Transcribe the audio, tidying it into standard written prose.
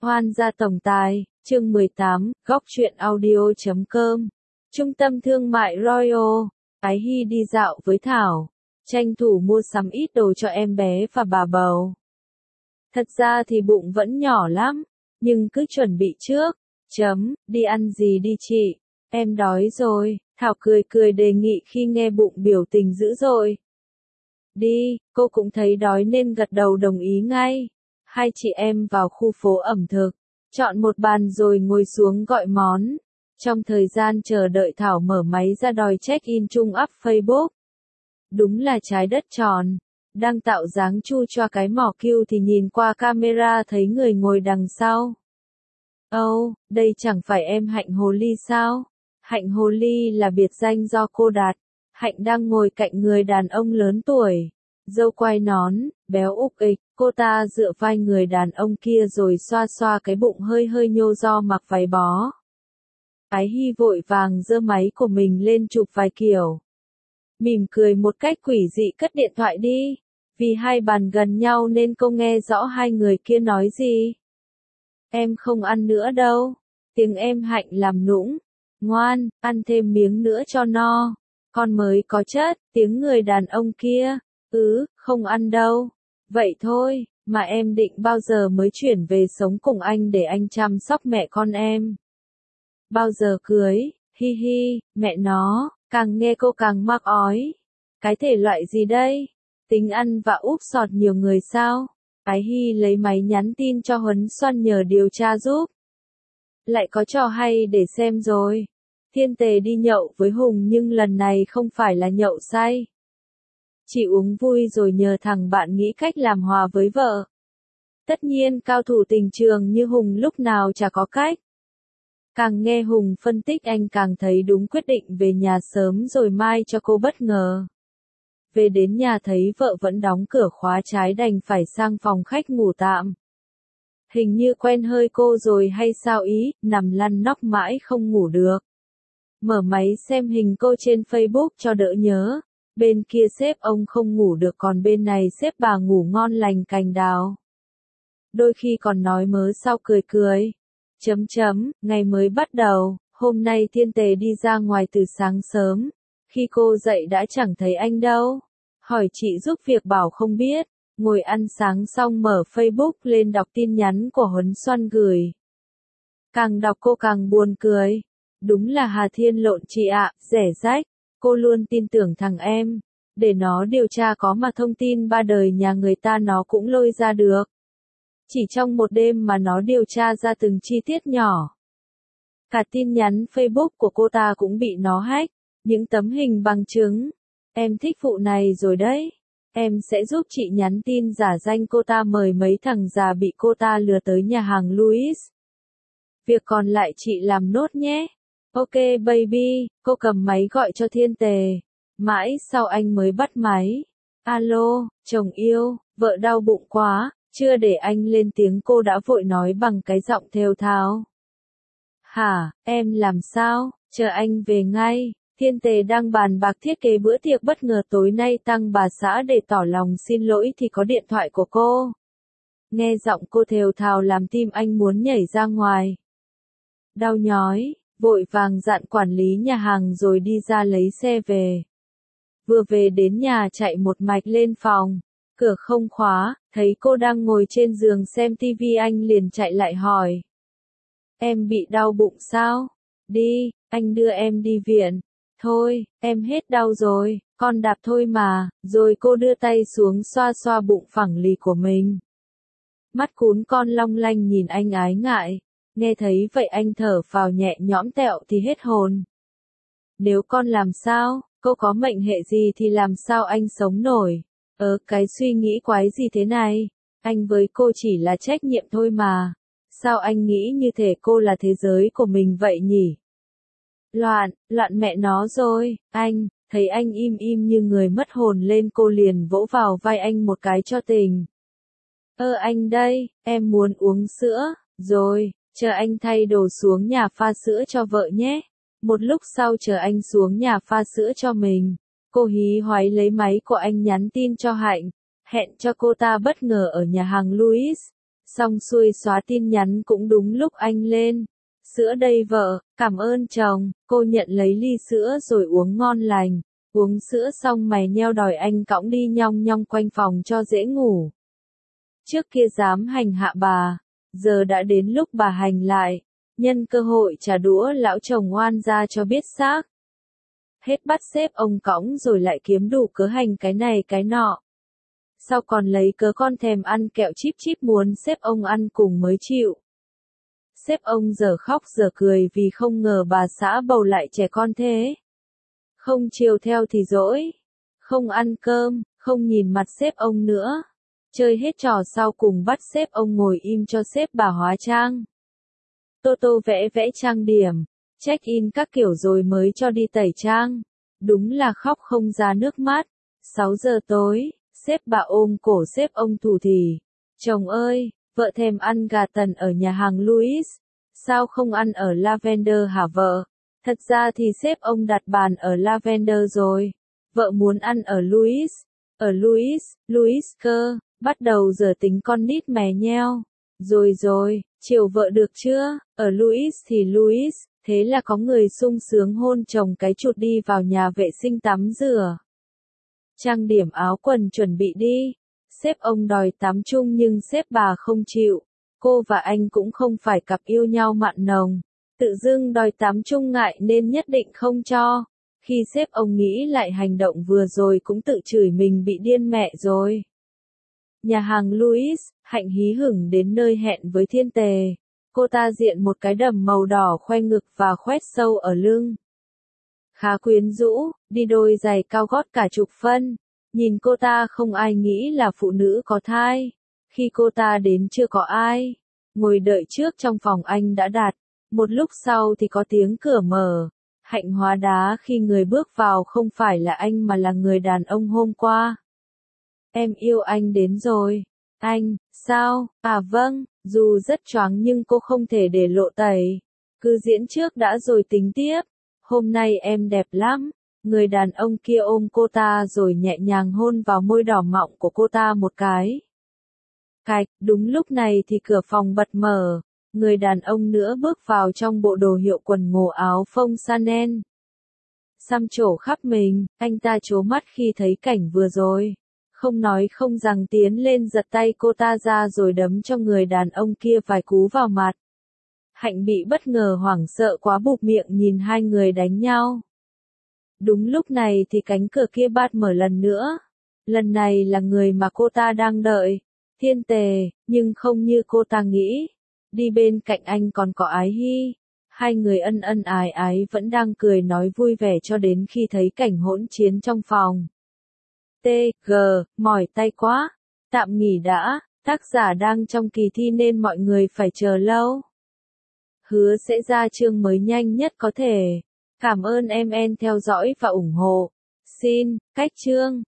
Hoan gia tổng tài, chương 18, góc truyện audio.com. Trung tâm thương mại Royal, Ái Hy đi dạo với Thảo, tranh thủ mua sắm ít đồ cho em bé và bà bầu. Thật ra thì bụng vẫn nhỏ lắm, nhưng cứ chuẩn bị trước. Đi ăn gì đi chị? Em đói rồi, Thảo cười cười đề nghị khi nghe bụng biểu tình dữ dội. Đi, cô cũng thấy đói nên gật đầu đồng ý ngay. Hai chị em vào khu phố ẩm thực, chọn một bàn rồi ngồi xuống gọi món. Trong thời gian chờ đợi Thảo mở máy ra đòi check-in chung up Facebook. Đúng là trái đất tròn, đang tạo dáng chu cho cái mỏ kiêu thì nhìn qua camera thấy người ngồi đằng sau. Đây chẳng phải em Hạnh Hồ Ly sao? Hạnh Hồ Ly là biệt danh do cô đặt. Hạnh đang ngồi cạnh người đàn ông lớn tuổi, râu quai nón, béo ục ịch, cô ta dựa vai người đàn ông kia rồi xoa xoa cái bụng hơi hơi nhô do mặc váy bó. Ái Hy vội vàng giơ máy của mình lên chụp vài kiểu. Mỉm cười một cách quỷ dị cất điện thoại đi, vì hai bàn gần nhau nên cô nghe rõ hai người kia nói gì. Em không ăn nữa đâu, tiếng em Hạnh làm nũng. Ngoan, ăn thêm miếng nữa cho no, con mới có chất, tiếng người đàn ông kia. Không ăn đâu. Vậy thôi, mà em định bao giờ mới chuyển về sống cùng anh để anh chăm sóc mẹ con em? Bao giờ cưới? Hi hi, mẹ nó, càng nghe cô càng mắc ói. Cái thể loại gì đây? Tính ăn và úp sọt nhiều người sao? Ái Hy lấy máy nhắn tin cho Huấn Xoăn nhờ điều tra giúp. Lại có trò hay để xem rồi. Thiên Tề đi nhậu với Hùng nhưng lần này không phải là nhậu say. Chỉ uống vui rồi nhờ thằng bạn nghĩ cách làm hòa với vợ. Tất nhiên cao thủ tình trường như Hùng lúc nào chả có cách. Càng nghe Hùng phân tích anh càng thấy đúng quyết định về nhà sớm rồi mai cho cô bất ngờ. Về đến nhà thấy vợ vẫn đóng cửa khóa trái đành phải sang phòng khách ngủ tạm. Hình như quen hơi cô rồi hay sao ý, nằm lăn nóc mãi không ngủ được. Mở máy xem hình cô trên Facebook cho đỡ nhớ. Bên kia sếp ông không ngủ được còn bên này sếp bà ngủ ngon lành cành đào. Đôi khi còn nói mớ sau cười cười. Ngày mới bắt đầu, hôm nay Thiên Tề đi ra ngoài từ sáng sớm. Khi cô dậy đã chẳng thấy anh đâu. Hỏi chị giúp việc bảo không biết. Ngồi ăn sáng xong mở Facebook lên đọc tin nhắn của Huấn Xoăn gửi. Càng đọc cô càng buồn cười. Đúng là Hà Thiên lộn chị ạ, rẻ rách. Cô luôn tin tưởng thằng em. Để nó điều tra có mà thông tin ba đời nhà người ta nó cũng lôi ra được. Chỉ trong một đêm mà nó điều tra ra từng chi tiết nhỏ. Cả tin nhắn Facebook của cô ta cũng bị nó hack. Những tấm hình bằng chứng. Em thích vụ này rồi đấy. Em sẽ giúp chị nhắn tin giả danh cô ta mời mấy thằng già bị cô ta lừa tới nhà hàng Louis. Việc còn lại chị làm nốt nhé. Ok baby, cô cầm máy gọi cho Thiên Tề. Mãi sau anh mới bắt máy. Alo, chồng yêu, vợ đau bụng quá, chưa để anh lên tiếng cô đã vội nói bằng cái giọng thều thào. Hả, em làm sao, chờ anh về ngay. Thiên Tề đang bàn bạc thiết kế bữa tiệc bất ngờ tối nay tăng bà xã để tỏ lòng xin lỗi thì có điện thoại của cô. Nghe giọng cô thều thào làm tim anh muốn nhảy ra ngoài. Đau nhói. Vội vàng dặn quản lý nhà hàng rồi đi ra lấy xe về. Vừa về đến nhà chạy một mạch lên phòng. Cửa không khóa, thấy cô đang ngồi trên giường xem tivi anh liền chạy lại hỏi. Em bị đau bụng sao? Đi, anh đưa em đi viện. Thôi, em hết đau rồi, con đạp thôi mà. Rồi cô đưa tay xuống xoa xoa bụng phẳng lì của mình. Mắt cún con long lanh nhìn anh ái ngại. Nghe thấy vậy anh thở phào nhẹ nhõm tẹo thì hết hồn. Nếu con làm sao, cô có mệnh hệ gì thì làm sao anh sống nổi. Cái suy nghĩ quái gì thế này, anh với cô chỉ là trách nhiệm thôi mà. Sao anh nghĩ như thể cô là thế giới của mình vậy nhỉ? Loạn mẹ nó rồi, anh, thấy anh im im như người mất hồn lên cô liền vỗ vào vai anh một cái cho tình. Anh đây, em muốn uống sữa, rồi. Chờ anh thay đồ xuống nhà pha sữa cho vợ nhé. Một lúc sau chờ anh xuống nhà pha sữa cho mình. Cô hí hoáy lấy máy của anh nhắn tin cho Hạnh. Hẹn cho cô ta bất ngờ ở nhà hàng Louis. Xong xuôi xóa tin nhắn cũng đúng lúc anh lên. Sữa đây vợ, cảm ơn chồng. Cô nhận lấy ly sữa rồi uống ngon lành. Uống sữa xong mày nheo đòi anh cõng đi nhong nhong quanh phòng cho dễ ngủ. Trước kia dám hành hạ bà, giờ đã đến lúc bà hành lại. Nhân cơ hội trả đũa lão chồng oan ra cho biết xác. Hết bắt sếp ông cõng rồi lại kiếm đủ cớ hành cái này cái nọ. Sau còn lấy cớ con thèm ăn kẹo chíp chíp muốn sếp ông ăn cùng mới chịu. Sếp ông giờ khóc giờ cười vì không ngờ bà xã bầu lại trẻ con thế. Không chiều theo thì dỗi. Không ăn cơm, không nhìn mặt sếp ông nữa. Chơi hết trò sau cùng bắt sếp ông ngồi im cho sếp bà hóa trang. Tô tô vẽ vẽ trang điểm, check-in các kiểu rồi mới cho đi tẩy trang. Đúng là khóc không ra nước mắt. 6 giờ tối, sếp bà ôm cổ sếp ông thủ thỉ. Chồng ơi, vợ thèm ăn gà tần ở nhà hàng Louis. Sao không ăn ở Lavender hả vợ? Thật ra thì sếp ông đặt bàn ở Lavender rồi. Vợ muốn ăn ở Louis. Ở Louis cơ, bắt đầu giờ tính con nít mè nheo. Rồi, chiều vợ được chưa? Ở Louis thì Louis, thế là có người sung sướng hôn chồng cái chụt đi vào nhà vệ sinh tắm rửa. Trang điểm áo quần chuẩn bị đi. Sếp ông đòi tắm chung nhưng sếp bà không chịu. Cô và anh cũng không phải cặp yêu nhau mặn nồng. Tự dưng đòi tắm chung ngại nên nhất định không cho. Khi sếp ông nghĩ lại hành động vừa rồi cũng tự chửi mình bị điên mẹ rồi. Nhà hàng Louis, Hạnh hí hửng đến nơi hẹn với Thiên Tề. Cô ta diện một cái đầm màu đỏ khoe ngực và khoét sâu ở lưng. Khá quyến rũ, đi đôi giày cao gót cả chục phân. Nhìn cô ta không ai nghĩ là phụ nữ có thai. Khi cô ta đến chưa có ai. Ngồi đợi trước trong phòng anh đã đặt. Một lúc sau thì có tiếng cửa mở. Hạnh hóa đá khi người bước vào không phải là anh mà là người đàn ông hôm qua. Em yêu anh đến rồi. Anh, sao? À vâng, dù rất choáng nhưng cô không thể để lộ tẩy. Cứ diễn trước đã rồi tính tiếp. Hôm nay em đẹp lắm. Người đàn ông kia ôm cô ta rồi nhẹ nhàng hôn vào môi đỏ mọng của cô ta một cái. Cạch, đúng lúc này thì cửa phòng bật mở. Người đàn ông nữa bước vào trong bộ đồ hiệu quần ngố áo phông Chanel. Xăm trổ khắp mình, anh ta trố mắt khi thấy cảnh vừa rồi. Không nói không rằng tiến lên giật tay cô ta ra rồi đấm cho người đàn ông kia vài cú vào mặt. Hạnh bị bất ngờ hoảng sợ quá bụp miệng nhìn hai người đánh nhau. Đúng lúc này thì cánh cửa kia bật mở lần nữa. Lần này là người mà cô ta đang đợi. Thiên Tề, nhưng không như cô ta nghĩ. Đi bên cạnh anh còn có Ái Hy. Hai người ân ân ái ái vẫn đang cười nói vui vẻ cho đến khi thấy cảnh hỗn chiến trong phòng. T.G. Mỏi tay quá. Tạm nghỉ đã, tác giả đang trong kỳ thi nên mọi người phải chờ lâu. Hứa sẽ ra chương mới nhanh nhất có thể. Cảm ơn em theo dõi và ủng hộ. Xin, cách chương.